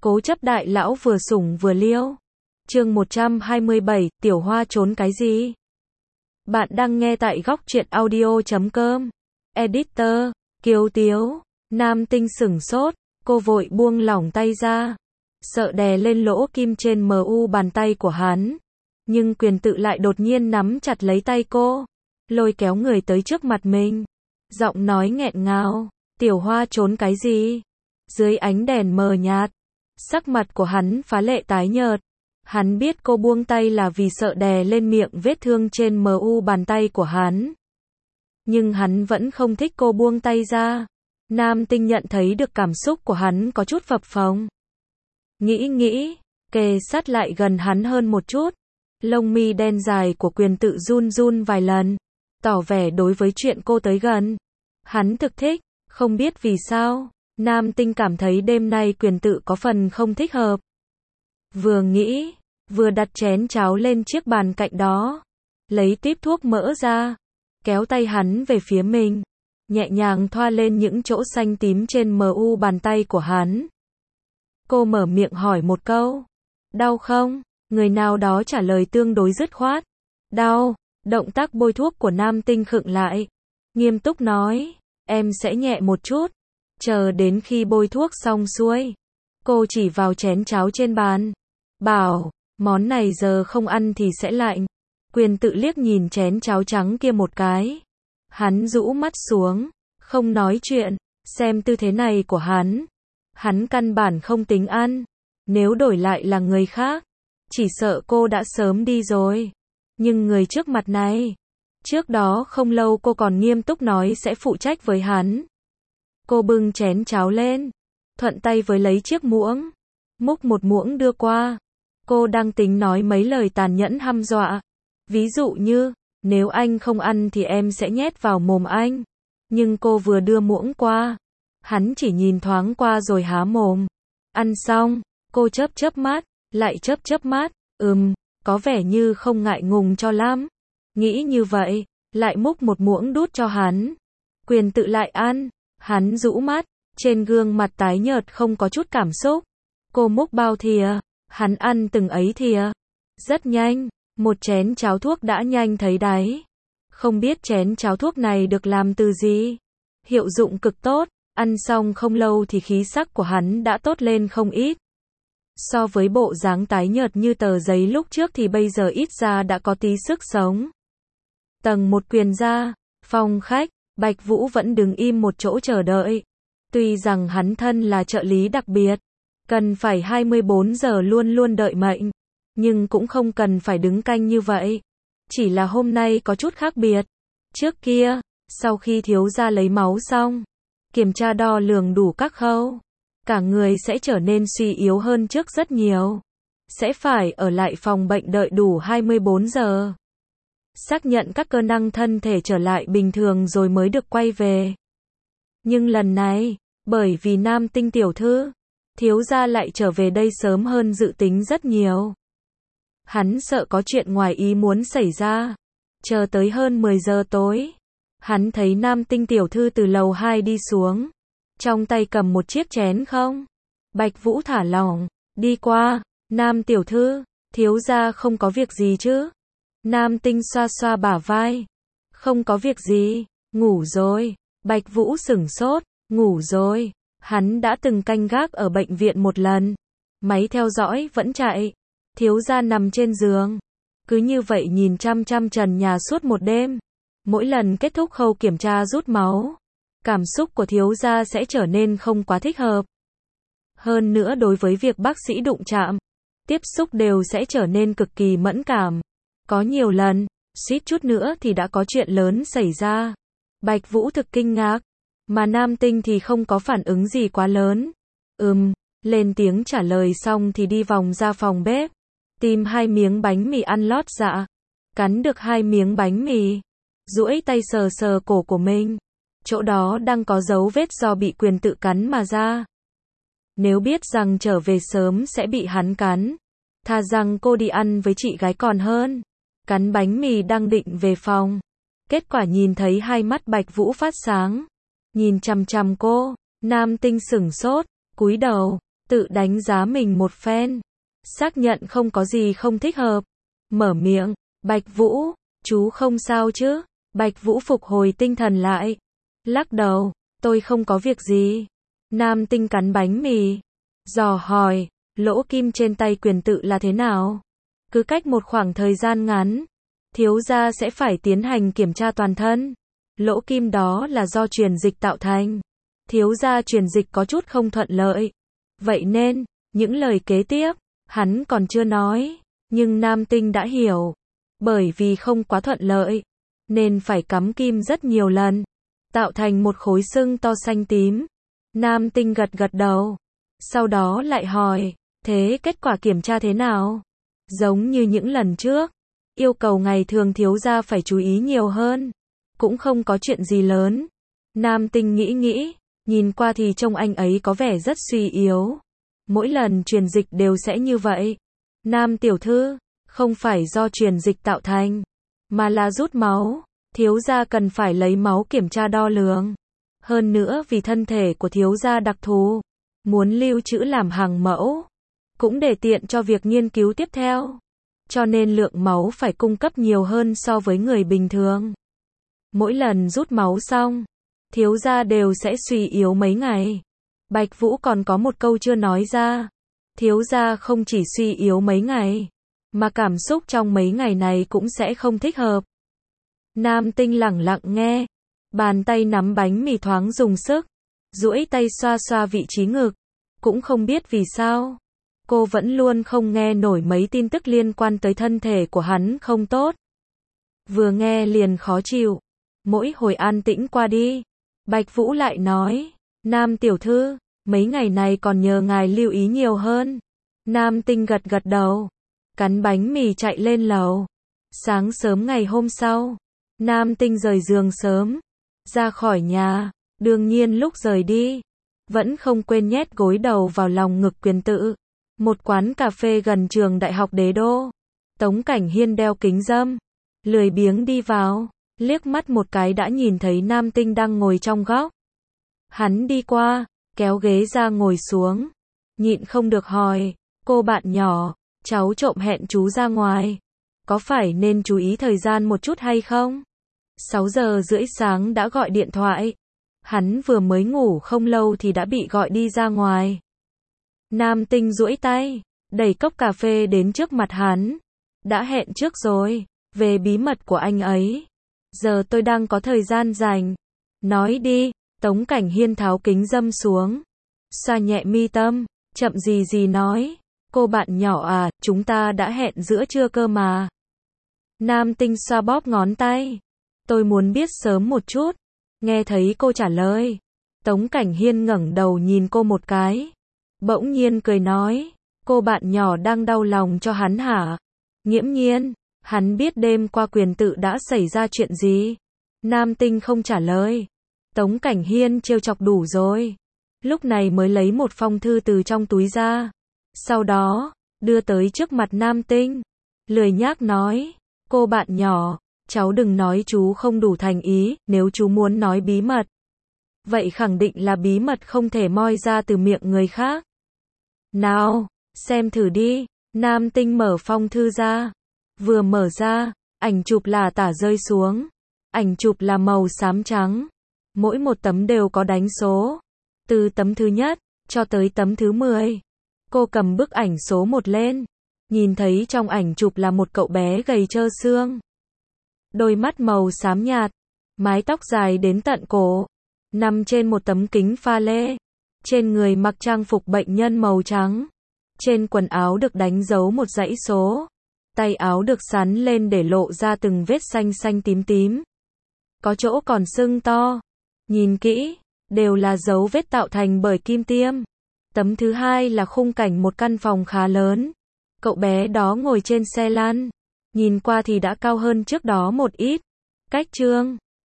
Cố chấp đại lão vừa sủng vừa liêu. Chương 127, Tiểu Hoa trốn cái gì? Bạn đang nghe tại góc truyện audio.com. Editor, Kiều Tiếu. Nam Tinh sửng sốt, cô vội buông lỏng tay ra, sợ đè lên lỗ kim trên mu bàn tay của hắn. Nhưng Quyền Tự lại đột nhiên nắm chặt lấy tay cô, lôi kéo người tới trước mặt mình. Giọng nói nghẹn ngào, Tiểu Hoa trốn cái gì? Dưới ánh đèn mờ nhạt, sắc mặt của hắn phá lệ tái nhợt. Hắn biết cô buông tay là vì sợ đè lên miệng vết thương trên mu bàn tay của hắn. Nhưng hắn vẫn không thích cô buông tay ra. Nam Tinh nhận thấy được cảm xúc của hắn có chút phập phồng. Nghĩ, kề sát lại gần hắn hơn một chút. Lông mi đen dài của Quyền Tự run run vài lần, tỏ vẻ đối với chuyện cô tới gần hắn thực thích. Không biết vì sao, Nam Tinh cảm thấy đêm nay Quyền Tự có phần không thích hợp. Vừa nghĩ, vừa đặt chén cháo lên chiếc bàn cạnh đó, lấy típ thuốc mỡ ra, kéo tay hắn về phía mình, nhẹ nhàng thoa lên những chỗ xanh tím trên mu bàn tay của hắn. Cô mở miệng hỏi một câu, đau không? Người nào đó trả lời tương đối dứt khoát, đau. Động tác bôi thuốc của Nam Tinh khựng lại, nghiêm túc nói, em sẽ nhẹ một chút. Chờ đến khi bôi thuốc xong xuôi, cô chỉ vào chén cháo trên bàn, bảo, món này giờ không ăn thì sẽ lạnh. Quyền Tự liếc nhìn chén cháo trắng kia một cái. Hắn rũ mắt xuống, không nói chuyện. Xem tư thế này của hắn căn bản không tính ăn. Nếu đổi lại là người khác, chỉ sợ cô đã sớm đi rồi. Nhưng người trước mặt này, trước đó không lâu cô còn nghiêm túc nói sẽ phụ trách với hắn. Cô bưng chén cháo lên, thuận tay với lấy chiếc muỗng, múc một muỗng đưa qua. Cô đang tính nói mấy lời tàn nhẫn hăm dọa. Ví dụ như, nếu anh không ăn thì em sẽ nhét vào mồm anh. Nhưng cô vừa đưa muỗng qua, hắn chỉ nhìn thoáng qua rồi há mồm. Ăn xong, cô chớp mắt, lại chớp mắt, có vẻ như không ngại ngùng cho lắm. Nghĩ như vậy, lại múc một muỗng đút cho hắn. Quyền Tự lại ăn, hắn rũ mắt, trên gương mặt tái nhợt không có chút cảm xúc. Cô múc bao thìa, hắn ăn từng ấy thìa. Rất nhanh, một chén cháo thuốc đã nhanh thấy đáy. Không biết chén cháo thuốc này được làm từ gì. Hiệu dụng cực tốt, ăn xong không lâu thì khí sắc của hắn đã tốt lên không ít. So với bộ dáng tái nhợt như tờ giấy lúc trước thì bây giờ ít ra đã có tí sức sống. Tầng 1 Quyền gia, phòng khách, Bạch Vũ vẫn đứng im một chỗ chờ đợi. Tuy rằng hắn thân là trợ lý đặc biệt, cần phải 24 giờ luôn luôn đợi mệnh, nhưng cũng không cần phải đứng canh như vậy. Chỉ là hôm nay có chút khác biệt. Trước kia, sau khi thiếu gia lấy máu xong, kiểm tra đo lường đủ các khâu, cả người sẽ trở nên suy yếu hơn trước rất nhiều. Sẽ phải ở lại phòng bệnh đợi đủ 24 giờ. Xác nhận các cơ năng thân thể trở lại bình thường rồi mới được quay về. Nhưng lần này, bởi vì Nam Tinh tiểu thư, thiếu gia lại trở về đây sớm hơn dự tính rất nhiều. Hắn sợ có chuyện ngoài ý muốn xảy ra. Chờ tới hơn 10 giờ tối, hắn thấy Nam Tinh tiểu thư từ lầu 2 đi xuống, trong tay cầm một chiếc chén không. Bạch Vũ thả lỏng, đi qua, Nam tiểu thư, thiếu gia không có việc gì chứ? Nam Tinh xoa xoa bả vai, không có việc gì, ngủ rồi. Bạch Vũ sửng sốt, ngủ rồi. Hắn đã từng canh gác ở bệnh viện một lần, máy theo dõi vẫn chạy. Thiếu gia nằm trên giường, cứ như vậy nhìn chăm chăm trần nhà suốt một đêm. Mỗi lần kết thúc khâu kiểm tra rút máu, cảm xúc của thiếu gia sẽ trở nên không quá thích hợp. Hơn nữa đối với việc bác sĩ đụng chạm, tiếp xúc đều sẽ trở nên cực kỳ mẫn cảm. Có nhiều lần, suýt chút nữa thì đã có chuyện lớn xảy ra. Bạch Vũ thực kinh ngạc, mà Nam Tinh thì không có phản ứng gì quá lớn. Lên tiếng trả lời xong thì đi vòng ra phòng bếp, tìm 2 miếng bánh mì ăn lót dạ. Cắn được 2 miếng bánh mì, duỗi tay sờ sờ cổ của mình. Chỗ đó đang có dấu vết do bị Quyền Tự cắn mà ra. Nếu biết rằng trở về sớm sẽ bị hắn cắn, thà rằng cô đi ăn với chị gái còn hơn. Cắn bánh mì đang định về phòng, kết quả nhìn thấy hai mắt Bạch Vũ phát sáng, nhìn chằm chằm cô. Nam Tinh sửng sốt, cúi đầu, tự đánh giá mình một phen, xác nhận không có gì không thích hợp, mở miệng, Bạch Vũ, chú không sao chứ? Bạch Vũ phục hồi tinh thần lại, lắc đầu, tôi không có việc gì. Nam Tinh cắn bánh mì, dò hỏi, lỗ kim trên tay Quyền Tự là thế nào? Cứ cách một khoảng thời gian ngắn, thiếu gia sẽ phải tiến hành kiểm tra toàn thân. Lỗ kim đó là do truyền dịch tạo thành. Thiếu gia truyền dịch có chút không thuận lợi. Vậy nên, những lời kế tiếp, hắn còn chưa nói, nhưng Nam Tinh đã hiểu. Bởi vì không quá thuận lợi, nên phải cắm kim rất nhiều lần, tạo thành một khối sưng to xanh tím. Nam Tinh gật gật đầu, sau đó lại hỏi, thế kết quả kiểm tra thế nào? Giống như những lần trước, yêu cầu ngày thường thiếu gia phải chú ý nhiều hơn, cũng không có chuyện gì lớn. Nam Tinh nghĩ, nhìn qua thì trông anh ấy có vẻ rất suy yếu. Mỗi lần truyền dịch đều sẽ như vậy. Nam tiểu thư, không phải do truyền dịch tạo thành, mà là rút máu. Thiếu gia cần phải lấy máu kiểm tra đo lường. Hơn nữa vì thân thể của thiếu gia đặc thù, muốn lưu trữ làm hàng mẫu, cũng để tiện cho việc nghiên cứu tiếp theo. Cho nên lượng máu phải cung cấp nhiều hơn so với người bình thường. Mỗi lần rút máu xong, thiếu gia đều sẽ suy yếu mấy ngày. Bạch Vũ còn có một câu chưa nói ra. Thiếu gia không chỉ suy yếu mấy ngày, mà cảm xúc trong mấy ngày này cũng sẽ không thích hợp. Nam Tinh lẳng lặng nghe, bàn tay nắm bánh mì thoáng dùng sức, duỗi tay xoa xoa vị trí ngực, cũng không biết vì sao. Cô vẫn luôn không nghe nổi mấy tin tức liên quan tới thân thể của hắn không tốt. Vừa nghe liền khó chịu. Mỗi hồi an tĩnh qua đi, Bạch Vũ lại nói, Nam tiểu thư, mấy ngày này còn nhờ ngài lưu ý nhiều hơn. Nam Tinh gật gật đầu, cắn bánh mì chạy lên lầu. Sáng sớm ngày hôm sau, Nam Tinh rời giường sớm, ra khỏi nhà, đương nhiên lúc rời đi, vẫn không quên nhét gối đầu vào lòng ngực Quyền Tự. Một quán cà phê gần trường Đại học Đế Đô. Tống Cảnh Hiên đeo kính râm, lười biếng đi vào, liếc mắt một cái đã nhìn thấy Nam Tinh đang ngồi trong góc. Hắn đi qua, kéo ghế ra ngồi xuống, nhịn không được hỏi, cô bạn nhỏ, cháu trộm hẹn chú ra ngoài, có phải nên chú ý thời gian một chút hay không? 6:30 sáng đã gọi điện thoại, hắn vừa mới ngủ không lâu thì đã bị gọi đi ra ngoài. Nam Tinh duỗi tay, đẩy cốc cà phê đến trước mặt hắn. Đã hẹn trước rồi, về bí mật của anh ấy. Giờ tôi đang có thời gian rảnh. Nói đi, Tống Cảnh Hiên tháo kính râm xuống, xoa nhẹ mi tâm, chậm gì gì nói, cô bạn nhỏ à, chúng ta đã hẹn giữa trưa cơ mà. Nam Tinh xoa bóp ngón tay, tôi muốn biết sớm một chút. Nghe thấy cô trả lời, Tống Cảnh Hiên ngẩng đầu nhìn cô một cái, bỗng nhiên cười nói, cô bạn nhỏ đang đau lòng cho hắn hả? Nghiễm nhiên, hắn biết đêm qua Quyền Tự đã xảy ra chuyện gì. Nam Tinh không trả lời. Tống Cảnh Hiên trêu chọc đủ rồi. Lúc này mới lấy một phong thư từ trong túi ra. Sau đó, đưa tới trước mặt Nam Tinh. Lười nhác nói, cô bạn nhỏ, cháu đừng nói chú không đủ thành ý, nếu chú muốn nói bí mật. Vậy khẳng định là bí mật không thể moi ra từ miệng người khác. Nào, xem thử đi. Nam Tinh mở phong thư ra. Vừa mở ra, ảnh chụp là tả rơi xuống. Ảnh chụp là màu xám trắng. Mỗi một tấm đều có đánh số. Từ tấm thứ nhất, cho tới tấm thứ 10. Cô cầm bức ảnh số 1 lên. Nhìn thấy trong ảnh chụp là một cậu bé gầy trơ xương. Đôi mắt màu xám nhạt. Mái tóc dài đến tận cổ. Nằm trên một tấm kính pha lê. Trên người mặc trang phục bệnh nhân màu trắng. Trên quần áo được đánh dấu một dãy số. Tay áo được sắn lên để lộ ra từng vết xanh xanh tím tím. Có chỗ còn sưng to. Nhìn kỹ, đều là dấu vết tạo thành bởi kim tiêm. Tấm thứ 2 là khung cảnh một căn phòng khá lớn. Cậu bé đó ngồi trên xe lăn. Nhìn qua thì đã cao hơn trước đó một ít. Cách chương